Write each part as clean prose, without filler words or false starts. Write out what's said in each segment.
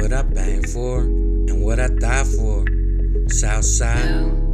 what I bang for, and what I die for. Southside,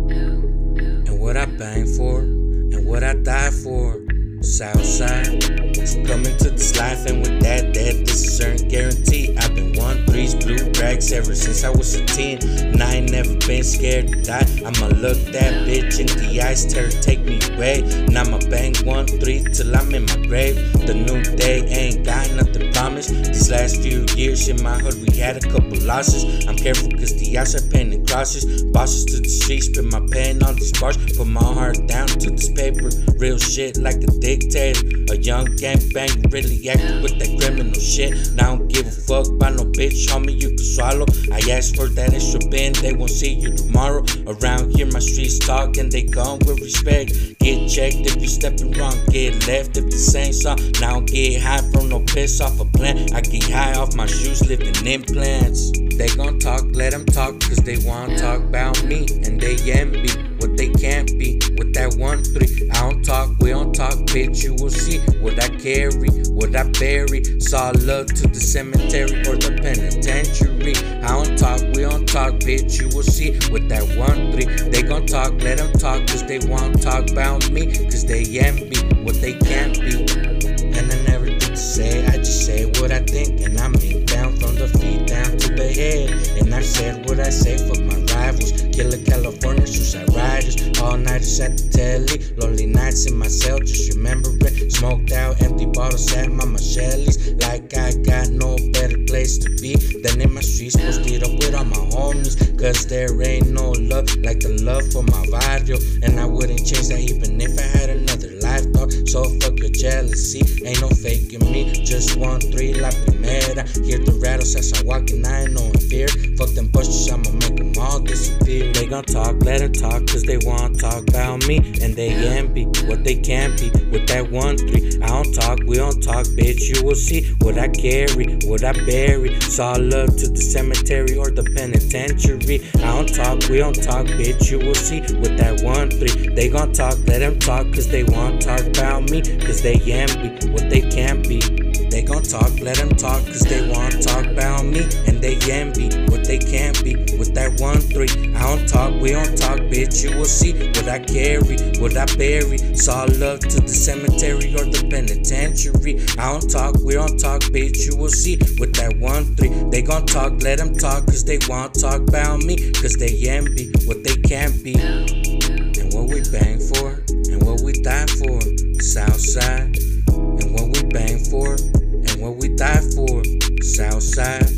and what I bang for, and what I die for. Southside, coming to this life, and with that, this is certain guarantee. I've been 1-3's blue racks ever since I was a teen, and I ain't never been scared to die. I'ma look that bitch in the eyes, tell her take me away, and I'ma bang 1-3 till I'm in my grave. The new day ain't got nothing promised. These last few years in my hood, we had a couple losses. I'm careful cause the outside painting crosses. Bosses to the streets, spit my pen on these bars, put my heart down to this paper. Real shit like a dictator. A young gangbanger really acting with that criminal shit. Now I don't give a fuck about no bitch, homie, you can swallow. I asked for that extra bin, they won't see you tomorrow. Around here my streets talk and they come with respect. Get checked if you stepping wrong, get left if the same song. Now I don't get high from no piss off a plant. I get high off my shoes, living implants. They gon' talk, let them talk, cause they wanna talk about me, and they envy what they can't be with that 1-3. I don't talk, we don't talk, bitch, you will see what I carry, what I bury. Saw love to the cemetery or the penitentiary. I don't talk, we don't talk, bitch, you will see with that 1-3. They gon' talk, let them talk, cause they wanna talk about me, cause they envy what they can't be. And I never think to say, I just say what I think, and I mean down from the feet down to the head. And I said what I say, fuck my rivals, killer California, suicide riders, all nighters at the telly, lonely nights in my cell, just remember it. Smoked out empty bottles at Mama Shelly's, like I got no better place to be than in my streets, posted up with all my homies, cause there ain't no love like the love for my barrio. And I wouldn't change that even if I had another life, dog. So fuck your jealousy, ain't no faking me, just 1-3 la primera. Hear the rattles as I'm walking, I ain't no fear. Fuck them bushes, I'ma make them all disappear. They gon' talk, let them talk, cause they wanna talk about me, and they envy what they can't be with that 1-3. I don't talk, we don't talk, bitch, you will see what I carry, what I bury. Saw love to the cemetery or the penitentiary. I don't talk, we don't talk, bitch, you will see with that 1-3. They gon' talk, let them talk, cause they wanna talk about me, cause they envy what they can't be. They gon' talk, let them talk, cause they wanna talk about me, and they envy what they can't be with that 1-3. I don't talk, we don't talk, bitch, you will see what I carry, what I bury. Saw love to the cemetery or the penitentiary. I don't talk, we don't talk, bitch, you will see with that 1-3. They gon' talk, let them talk, cause they wanna talk about me, cause they envy what they can't be. And what we bang for, and what we die for. Southside, and what we bang for, and what we die for. Southside.